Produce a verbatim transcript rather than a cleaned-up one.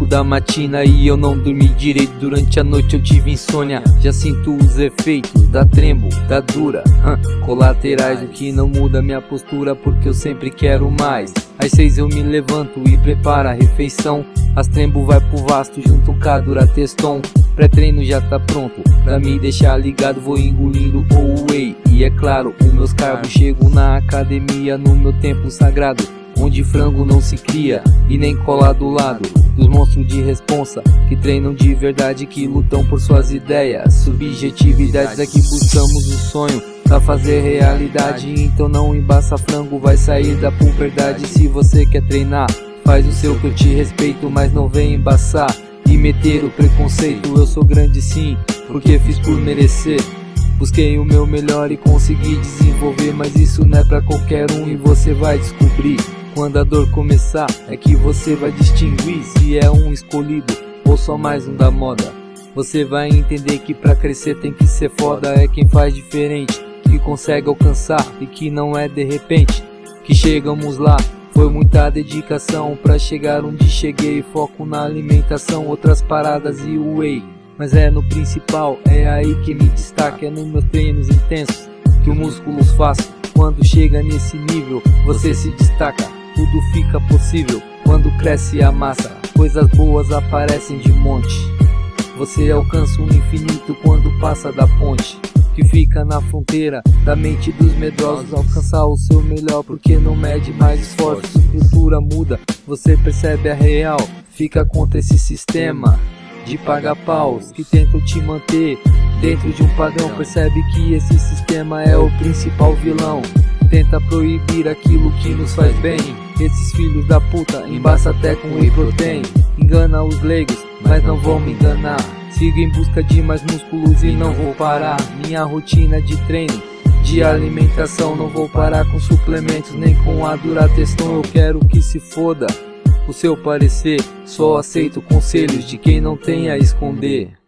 da matina e eu não dormi direito. Durante a noite eu tive insônia. Já sinto os efeitos da trembo, da dura, hum, colaterais. O que não muda minha postura, porque eu sempre quero mais. Às seis eu me levanto e preparo a refeição. As trembo vai pro vasto junto com a Durateston. Pré-treino já tá pronto pra me deixar ligado. Vou engolindo o whey e é claro, os meus carbos. Chego na academia no meu tempo sagrado, onde frango não se cria e nem cola do lado dos monstros de responsa, que treinam de verdade, que lutam por suas ideias, subjetividades. Aqui buscamos o sonho pra fazer realidade, então não embaça frango, vai sair da puberdade. Se você quer treinar, faz o seu que eu te respeito, mas não vem embaçar e meter o preconceito. Eu sou grande sim, porque fiz por merecer. Busquei o meu melhor e consegui desenvolver, mas isso não é pra qualquer um e você vai descobrir. Quando a dor começar, é que você vai distinguir se é um escolhido ou só mais um da moda. Você vai entender que pra crescer tem que ser foda. É quem faz diferente, que consegue alcançar e que não é de repente que chegamos lá. Foi muita dedicação pra chegar onde cheguei. Foco na alimentação, outras paradas e o whey, mas é no principal, é aí que me destaca. É nos meus treinos intensos que o músculo faz. Quando chega nesse nível, você se destaca. Tudo fica possível quando cresce a massa. Coisas boas aparecem de monte. Você alcança o infinito quando passa da ponte que fica na fronteira da mente dos medrosos. Alcançar o seu melhor porque não mede mais esforços. A estrutura muda, você percebe a real. Fica contra esse sistema de pagar paus que tentam te manter dentro de um padrão. Percebe que esse sistema é o principal vilão. Tenta proibir aquilo que nos faz bem. Esses filhos da puta embaça até com whey protein. Engana os leigos, mas não vão me enganar. Sigo em busca de mais músculos e não vou parar. Minha rotina de treino, de alimentação, não vou parar com suplementos nem com a Durateston. Eu quero que se foda o seu parecer, só aceito conselhos de quem não tem a esconder.